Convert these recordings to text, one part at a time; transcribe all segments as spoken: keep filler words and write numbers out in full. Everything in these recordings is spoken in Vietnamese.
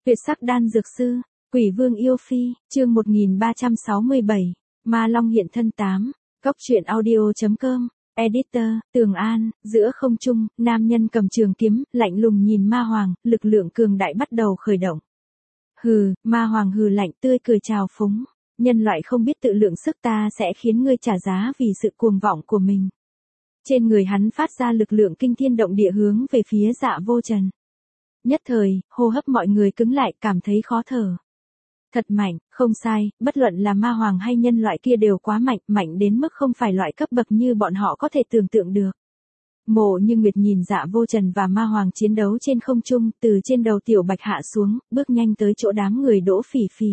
Tuyệt sắc đan dược sư, Quỷ Vương yêu phi, chương một nghìn ba trăm sáu mươi bảy, Ma Long hiện thân tám, Cốc truyện audio.com, Editor, Tường An, giữa không trung, nam nhân cầm trường kiếm, lạnh lùng nhìn Ma Hoàng, lực lượng cường đại bắt đầu khởi động. Hừ, Ma Hoàng hừ lạnh tươi cười chào phúng, nhân loại không biết tự lượng sức ta sẽ khiến ngươi trả giá vì sự cuồng vọng của mình. Trên người hắn phát ra lực lượng kinh thiên động địa hướng về phía Dạ Vô Trần. Nhất thời, hô hấp mọi người cứng lại, cảm thấy khó thở. Thật mạnh, không sai, bất luận là Ma Hoàng hay nhân loại kia đều quá mạnh, mạnh đến mức không phải loại cấp bậc như bọn họ có thể tưởng tượng được. Mộ Như Nguyệt nhìn Dạ Vô Trần và Ma Hoàng chiến đấu trên không trung, từ trên đầu Tiểu Bạch hạ xuống, bước nhanh tới chỗ đám người Đỗ Phỉ Phỉ.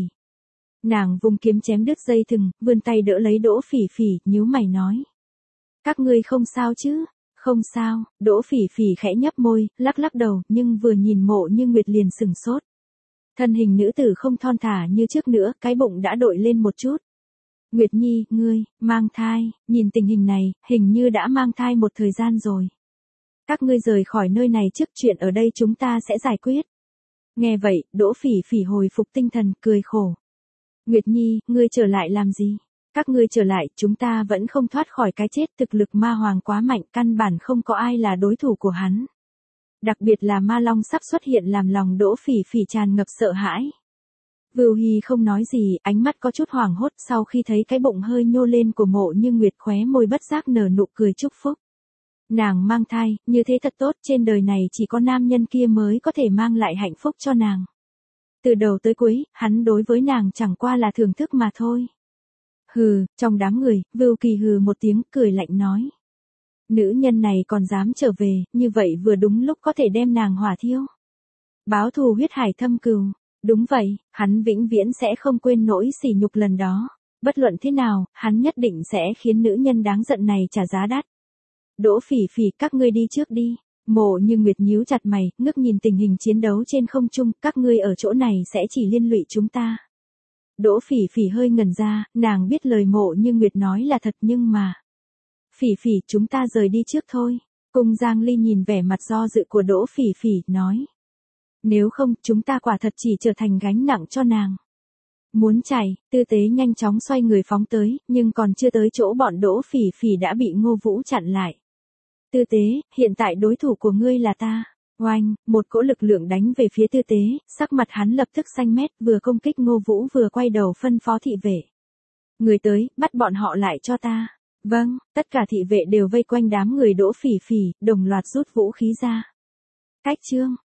Nàng vung kiếm chém đứt dây thừng, vươn tay đỡ lấy Đỗ Phỉ Phỉ, nhíu mày nói: "Các ngươi không sao chứ?" "Không sao." Đỗ Phỉ Phỉ khẽ nhấp môi, lắc lắc đầu, nhưng vừa nhìn Mộ Như Nguyệt liền sừng sốt. Thân hình nữ tử không thon thả như trước nữa, cái bụng đã đội lên một chút. "Nguyệt Nhi, ngươi, mang thai." Nhìn tình hình này, hình như đã mang thai một thời gian rồi. "Các ngươi rời khỏi nơi này trước, chuyện ở đây chúng ta sẽ giải quyết." Nghe vậy, Đỗ Phỉ Phỉ hồi phục tinh thần, cười khổ. "Nguyệt Nhi, ngươi trở lại làm gì? Các ngươi trở lại, chúng ta vẫn không thoát khỏi cái chết, thực lực Ma Hoàng quá mạnh, căn bản không có ai là đối thủ của hắn." Đặc biệt là Ma Long sắp xuất hiện làm lòng Đỗ Phỉ Phỉ tràn ngập sợ hãi. Vưu Hy không nói gì, ánh mắt có chút hoảng hốt sau khi thấy cái bụng hơi nhô lên của Mộ Như Nguyệt, khóe môi bất giác nở nụ cười chúc phúc. Nàng mang thai, như thế thật tốt, trên đời này chỉ có nam nhân kia mới có thể mang lại hạnh phúc cho nàng. Từ đầu tới cuối, hắn đối với nàng chẳng qua là thưởng thức mà thôi. Hừ, trong đám người, Vưu Kỳ hừ một tiếng, cười lạnh nói: "Nữ nhân này còn dám trở về, như vậy vừa đúng lúc có thể đem nàng hỏa thiêu. Báo thù huyết hải thâm cừu." Đúng vậy, hắn vĩnh viễn sẽ không quên nỗi sỉ nhục lần đó. Bất luận thế nào, hắn nhất định sẽ khiến nữ nhân đáng giận này trả giá đắt. "Đỗ Phỉ Phỉ, các ngươi đi trước đi." Mộ Như Nguyệt nhíu chặt mày, ngước nhìn tình hình chiến đấu trên không trung, "Các ngươi ở chỗ này sẽ chỉ liên lụy chúng ta." Đỗ Phỉ Phỉ hơi ngẩn ra, nàng biết lời Mộ Như Nguyệt nói là thật nhưng mà... "Phỉ Phỉ, chúng ta rời đi trước thôi." Cung Giang Ly nhìn vẻ mặt do dự của Đỗ Phỉ Phỉ, nói: "Nếu không, chúng ta quả thật chỉ trở thành gánh nặng cho nàng." Muốn chạy, Tư Tế nhanh chóng xoay người phóng tới, nhưng còn chưa tới chỗ bọn Đỗ Phỉ Phỉ đã bị Ngô Vũ chặn lại. "Tư Tế, hiện tại đối thủ của ngươi là ta." Oanh, một cỗ lực lượng đánh về phía Tư Tế, sắc mặt hắn lập tức xanh mét, vừa công kích Ngô Vũ vừa quay đầu phân phó thị vệ: "Người tới, bắt bọn họ lại cho ta." Vâng, tất cả thị vệ đều vây quanh đám người Đỗ Phỉ Phỉ, đồng loạt rút vũ khí ra. Cách chương